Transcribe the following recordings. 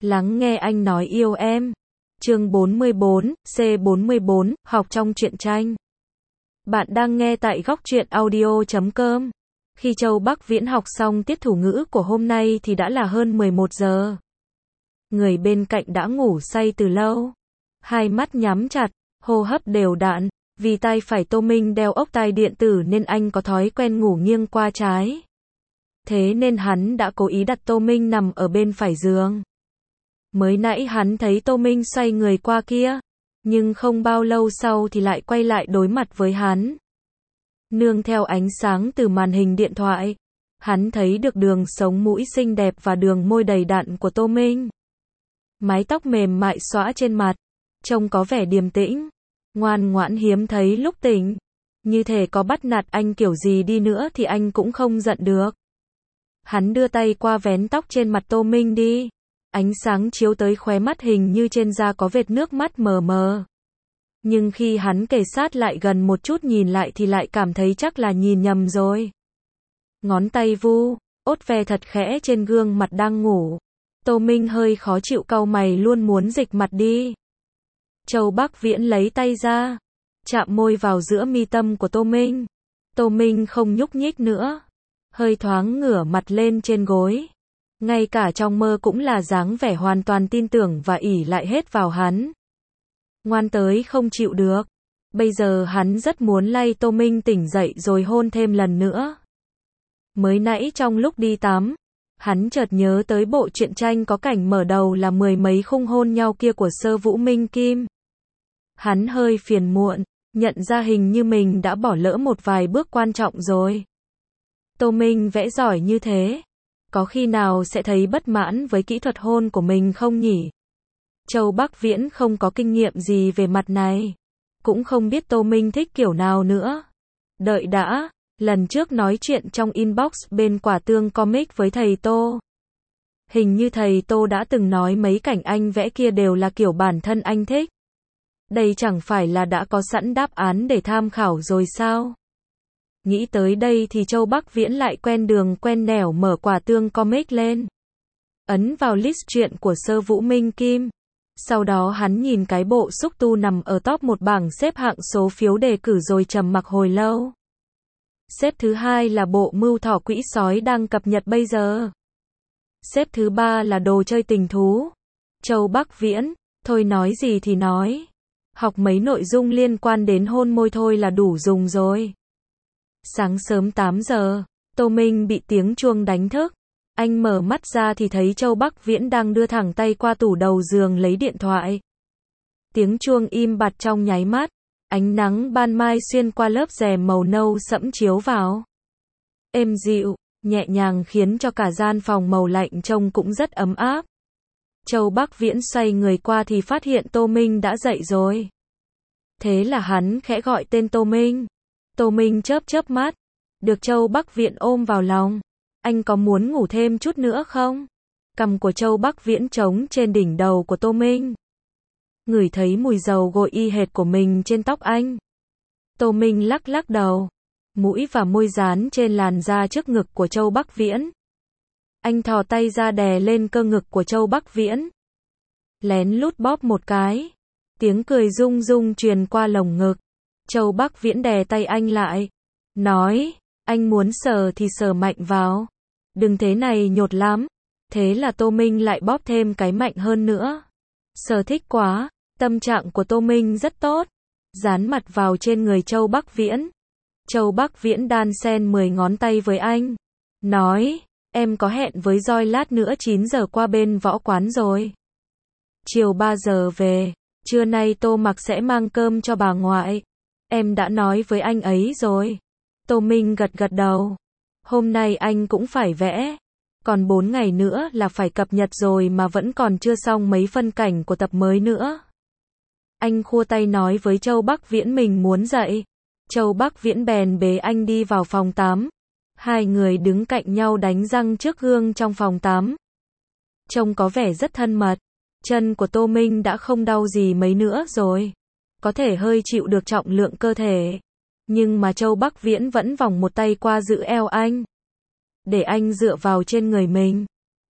Lắng nghe anh nói yêu em. Chương 44, C44, học trong truyện tranh. Bạn đang nghe tại góc truyện audio.com. Khi Châu Bắc Viễn học xong tiết thủ ngữ của hôm nay thì đã là hơn 11 giờ. Người bên cạnh đã ngủ say từ lâu. Hai mắt nhắm chặt, hô hấp đều đặn. Vì tay phải Tô Minh đeo ốc tai điện tử nên anh có thói quen ngủ nghiêng qua trái. Thế nên hắn đã cố ý đặt Tô Minh nằm ở bên phải giường. Mới nãy hắn thấy Tô Minh xoay người qua kia, nhưng không bao lâu sau thì lại quay lại đối mặt với hắn. Nương theo ánh sáng từ màn hình điện thoại, hắn thấy được đường sống mũi xinh đẹp và đường môi đầy đặn của Tô Minh. Mái tóc mềm mại xõa trên mặt, trông có vẻ điềm tĩnh, ngoan ngoãn hiếm thấy lúc tỉnh. Như thể có bắt nạt anh kiểu gì đi nữa thì anh cũng không giận được. Hắn đưa tay qua vén tóc trên mặt Tô Minh đi. Ánh sáng chiếu tới khóe mắt hình như trên da có vệt nước mắt mờ mờ. Nhưng khi hắn kề sát lại gần một chút nhìn lại thì lại cảm thấy chắc là nhìn nhầm rồi. Ngón tay vu, ốt ve thật khẽ trên gương mặt đang ngủ. Tô Minh hơi khó chịu cau mày luôn muốn dịch mặt đi. Châu Bắc Viễn lấy tay ra, chạm môi vào giữa mi tâm của Tô Minh. Tô Minh không nhúc nhích nữa, hơi thoáng ngửa mặt lên trên gối. Ngay cả trong mơ cũng là dáng vẻ hoàn toàn tin tưởng và ỷ lại hết vào hắn. Ngoan tới không chịu được. Bây giờ hắn rất muốn lay Tô Minh tỉnh dậy rồi hôn thêm lần nữa. Mới nãy trong lúc đi tắm, hắn chợt nhớ tới bộ truyện tranh có cảnh mở đầu là mười mấy khung hôn nhau kia của Sơ Vũ Minh Kim. Hắn hơi phiền muộn, nhận ra hình như mình đã bỏ lỡ một vài bước quan trọng rồi. Tô Minh vẽ giỏi như thế, có khi nào sẽ thấy bất mãn với kỹ thuật hôn của mình không nhỉ? Châu Bắc Viễn không có kinh nghiệm gì về mặt này, cũng không biết Tô Minh thích kiểu nào nữa. Đợi đã, lần trước nói chuyện trong inbox bên Quả Tương Comic với thầy Tô. Hình như thầy Tô đã từng nói mấy cảnh anh vẽ kia đều là kiểu bản thân anh thích. Đây chẳng phải là đã có sẵn đáp án để tham khảo rồi sao? Nghĩ tới đây thì Châu Bắc Viễn lại quen đường quen nẻo mở Quả Tương Comic lên. Ấn vào list truyện của Sơ Vũ Minh Kim. Sau đó hắn nhìn cái bộ xúc tu nằm ở top một bảng xếp hạng số phiếu đề cử rồi trầm mặc hồi lâu. Xếp thứ hai là bộ Mưu Thỏ Quỹ Sói đang cập nhật bây giờ. Xếp thứ ba là Đồ Chơi Tình Thú. Châu Bắc Viễn, thôi nói gì thì nói. Học mấy nội dung liên quan đến hôn môi thôi là đủ dùng rồi. Sáng sớm 8 giờ, Tô Minh bị tiếng chuông đánh thức. Anh mở mắt ra thì thấy Châu Bắc Viễn đang đưa thẳng tay qua tủ đầu giường lấy điện thoại. Tiếng chuông im bặt trong nháy mắt. Ánh nắng ban mai xuyên qua lớp rèm màu nâu sẫm chiếu vào. Êm dịu, nhẹ nhàng khiến cho cả gian phòng màu lạnh trông cũng rất ấm áp. Châu Bắc Viễn xoay người qua thì phát hiện Tô Minh đã dậy rồi. Thế là hắn khẽ gọi tên Tô Minh. Tô Minh chớp chớp mắt. Được Châu Bắc Viễn ôm vào lòng. Anh có muốn ngủ thêm chút nữa không? Cằm của Châu Bắc Viễn trống trên đỉnh đầu của Tô Minh. Ngửi thấy mùi dầu gội y hệt của mình trên tóc anh. Tô Minh lắc lắc đầu. Mũi và môi dán trên làn da trước ngực của Châu Bắc Viễn. Anh thò tay ra đè lên cơ ngực của Châu Bắc Viễn. Lén lút bóp một cái. Tiếng cười rung rung truyền qua lồng ngực. Châu Bắc Viễn đè tay anh lại. Nói, anh muốn sờ thì sờ mạnh vào. Đừng thế này nhột lắm. Thế là Tô Minh lại bóp thêm cái mạnh hơn nữa. Sờ thích quá. Tâm trạng của Tô Minh rất tốt. Dán mặt vào trên người Châu Bắc Viễn. Châu Bắc Viễn đan xen 10 ngón tay với anh. Nói, em có hẹn với Joy lát nữa 9 giờ qua bên võ quán rồi. Chiều 3 giờ về. Trưa nay Tô Mặc sẽ mang cơm cho bà ngoại. Em đã nói với anh ấy rồi. Tô Minh gật gật đầu. Hôm nay anh cũng phải vẽ. Còn 4 ngày nữa là phải cập nhật rồi mà vẫn còn chưa xong mấy phân cảnh của tập mới nữa. Anh khua tay nói với Châu Bắc Viễn mình muốn dậy. Châu Bắc Viễn bèn bế anh đi vào phòng tắm. Hai người đứng cạnh nhau đánh răng trước gương trong phòng tắm. Trông có vẻ rất thân mật. Chân của Tô Minh đã không đau gì mấy nữa rồi. Có thể hơi chịu được trọng lượng cơ thể. Nhưng mà Châu Bắc Viễn vẫn vòng một tay qua giữ eo anh. Để anh dựa vào trên người mình.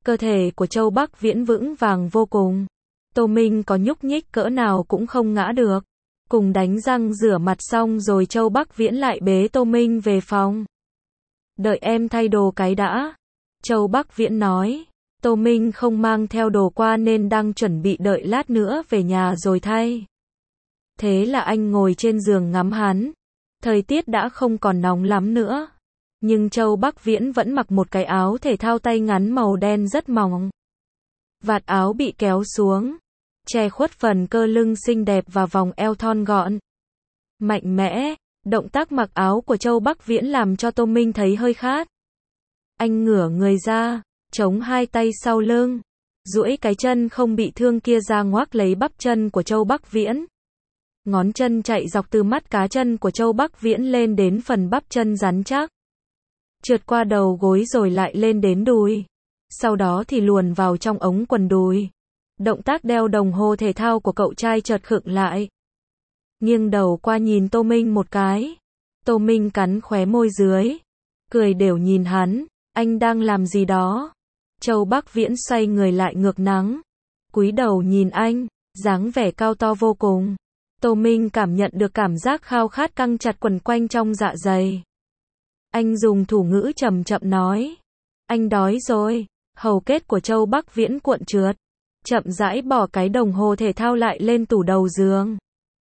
Cơ thể của Châu Bắc Viễn vững vàng vô cùng. Tô Minh có nhúc nhích cỡ nào cũng không ngã được. Cùng đánh răng rửa mặt xong rồi Châu Bắc Viễn lại bế Tô Minh về phòng. Đợi em thay đồ cái đã. Châu Bắc Viễn nói. Tô Minh không mang theo đồ qua nên đang chuẩn bị đợi lát nữa về nhà rồi thay. Thế là anh ngồi trên giường ngắm hắn. Thời tiết đã không còn nóng lắm nữa. Nhưng Châu Bắc Viễn vẫn mặc một cái áo thể thao tay ngắn màu đen rất mỏng. Vạt áo bị kéo xuống, che khuất phần cơ lưng xinh đẹp và vòng eo thon gọn. Mạnh mẽ, động tác mặc áo của Châu Bắc Viễn làm cho Tô Minh thấy hơi khát. Anh ngửa người ra, chống hai tay sau lưng, duỗi cái chân không bị thương kia ra ngoác lấy bắp chân của Châu Bắc Viễn. Ngón chân chạy dọc từ mắt cá chân của Châu Bắc Viễn lên đến phần bắp chân rắn chắc. Trượt qua đầu gối rồi lại lên đến đùi. Sau đó thì luồn vào trong ống quần đùi. Động tác đeo đồng hồ thể thao của cậu trai chợt khựng lại. Nghiêng đầu qua nhìn Tô Minh một cái. Tô Minh cắn khóe môi dưới. Cười đều nhìn hắn. Anh đang làm gì đó? Châu Bắc Viễn xoay người lại ngược nắng. Cúi đầu nhìn anh. Dáng vẻ cao to vô cùng. Tô Minh cảm nhận được cảm giác khao khát căng chặt quần quanh trong dạ dày. Anh dùng thủ ngữ chậm chậm nói. Anh đói rồi. Hầu kết của Châu Bắc Viễn cuộn trượt. Chậm rãi bỏ cái đồng hồ thể thao lại lên tủ đầu giường.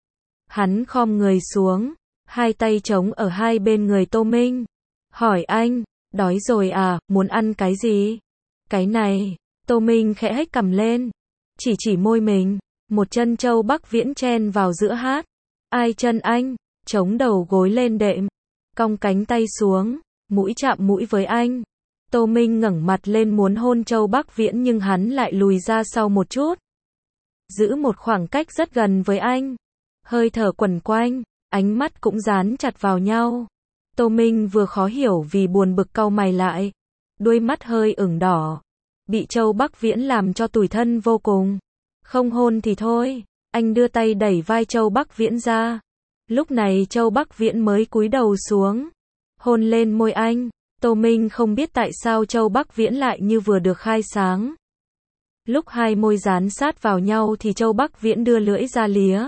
Hắn khom người xuống. Hai tay chống ở hai bên người Tô Minh. Hỏi anh, đói rồi à, muốn ăn cái gì? Cái này. Tô Minh khẽ hếch cằm lên. Chỉ môi mình. Một chân Châu Bắc Viễn chen vào giữa hát. Ai chân anh? Chống đầu gối lên đệm. Cong cánh tay xuống. Mũi chạm mũi với anh. Tô Minh ngẩng mặt lên muốn hôn Châu Bắc Viễn nhưng hắn lại lùi ra sau một chút. Giữ một khoảng cách rất gần với anh. Hơi thở quẩn quanh. Ánh mắt cũng dán chặt vào nhau. Tô Minh vừa khó hiểu vì buồn bực cau mày lại. Đuôi mắt hơi ửng đỏ. Bị Châu Bắc Viễn làm cho tủi thân vô cùng. Không hôn thì thôi. Anh đưa tay đẩy vai Châu Bắc Viễn ra. Lúc này Châu Bắc Viễn mới cúi đầu xuống. Hôn lên môi anh. Tô Minh không biết tại sao Châu Bắc Viễn lại như vừa được khai sáng. Lúc hai môi dán sát vào nhau thì Châu Bắc Viễn đưa lưỡi ra lía.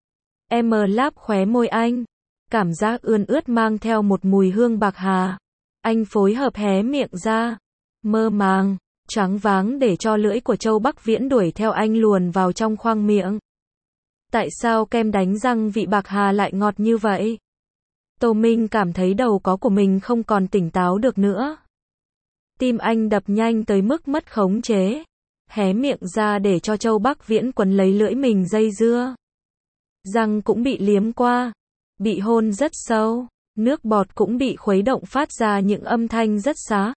Em láp khóe môi anh. Cảm giác ươn ướt mang theo một mùi hương bạc hà. Anh phối hợp hé miệng ra. Mơ màng, choáng váng để cho lưỡi của Châu Bắc Viễn đuổi theo anh luồn vào trong khoang miệng. Tại sao kem đánh răng vị bạc hà lại ngọt như vậy? Tô Minh cảm thấy đầu có của mình không còn tỉnh táo được nữa. Tim anh đập nhanh tới mức mất khống chế. Hé miệng ra để cho Châu Bắc Viễn quấn lấy lưỡi mình dây dưa. Răng cũng bị liếm qua. Bị hôn rất sâu. Nước bọt cũng bị khuấy động phát ra những âm thanh rất xá.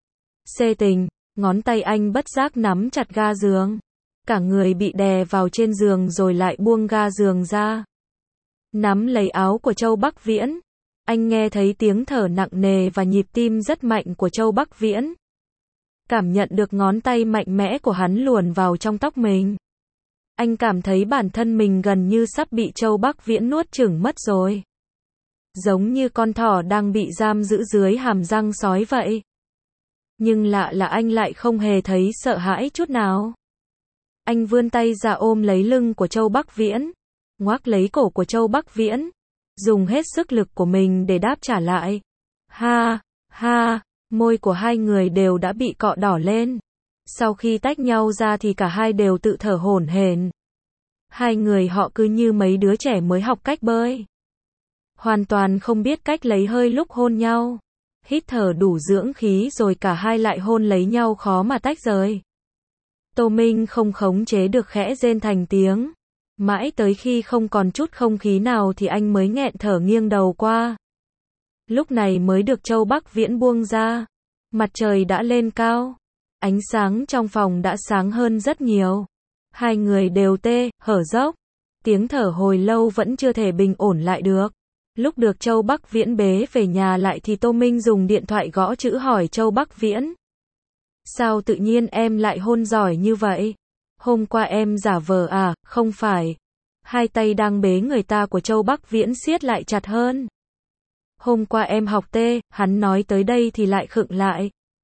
Xê tình, ngón tay anh bất giác nắm chặt ga giường. Cả người bị đè vào trên giường rồi lại buông ga giường ra. Nắm lấy áo của Châu Bắc Viễn. Anh nghe thấy tiếng thở nặng nề và nhịp tim rất mạnh của Châu Bắc Viễn. Cảm nhận được ngón tay mạnh mẽ của hắn luồn vào trong tóc mình. Anh cảm thấy bản thân mình gần như sắp bị Châu Bắc Viễn nuốt chửng mất rồi. Giống như con thỏ đang bị giam giữ dưới hàm răng sói vậy. Nhưng lạ là anh lại không hề thấy sợ hãi chút nào. Anh vươn tay ra ôm lấy lưng của Châu Bắc Viễn. Ngoác lấy cổ của Châu Bắc Viễn. Dùng hết sức lực của mình để đáp trả lại. Ha, ha, môi của hai người đều đã bị cọ đỏ lên. Sau khi tách nhau ra thì cả hai đều tự thở hổn hển. Hai người họ cứ như mấy đứa trẻ mới học cách bơi. Hoàn toàn không biết cách lấy hơi lúc hôn nhau. Hít thở đủ dưỡng khí rồi cả hai lại hôn lấy nhau khó mà tách rời. Tô Minh không khống chế được khẽ rên thành tiếng. Mãi tới khi không còn chút không khí nào thì anh mới nghẹn thở nghiêng đầu qua. Lúc này mới được Châu Bắc Viễn buông ra. Mặt trời đã lên cao. Ánh sáng trong phòng đã sáng hơn rất nhiều. Hai người đều hở dốc. Tiếng thở hồi lâu vẫn chưa thể bình ổn lại được. Lúc được Châu Bắc Viễn bế về nhà lại thì Tô Minh dùng điện thoại gõ chữ hỏi Châu Bắc Viễn. Sao tự nhiên em lại hôn giỏi như vậy? Hôm qua em giả vờ à, không phải. Hai tay đang bế người ta của Châu Bắc Viễn siết lại chặt hơn. Hôm qua em học hắn nói tới đây thì lại khựng lại.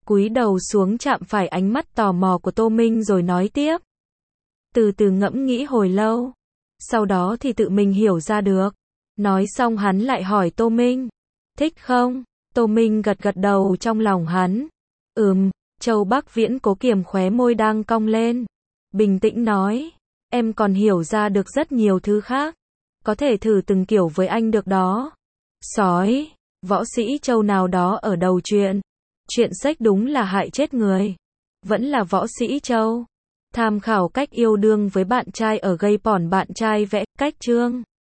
Cúi đầu xuống chạm phải ánh mắt tò mò của Tô Minh rồi nói tiếp. Từ từ ngẫm nghĩ hồi lâu. Sau đó thì tự mình hiểu ra được. Nói xong hắn lại hỏi Tô Minh. Thích không? Tô Minh gật gật đầu trong lòng hắn. Châu Bắc Viễn cố kiềm khóe môi đang cong lên. Bình tĩnh nói. Em còn hiểu ra được rất nhiều thứ khác. Có thể thử từng kiểu với anh được đó. Sói, võ sĩ Châu nào đó ở đầu chuyện. Chuyện sách đúng là hại chết người. Vẫn là võ sĩ Châu. Tham khảo cách yêu đương với bạn trai ở gây pỏn bạn trai vẽ cách chương.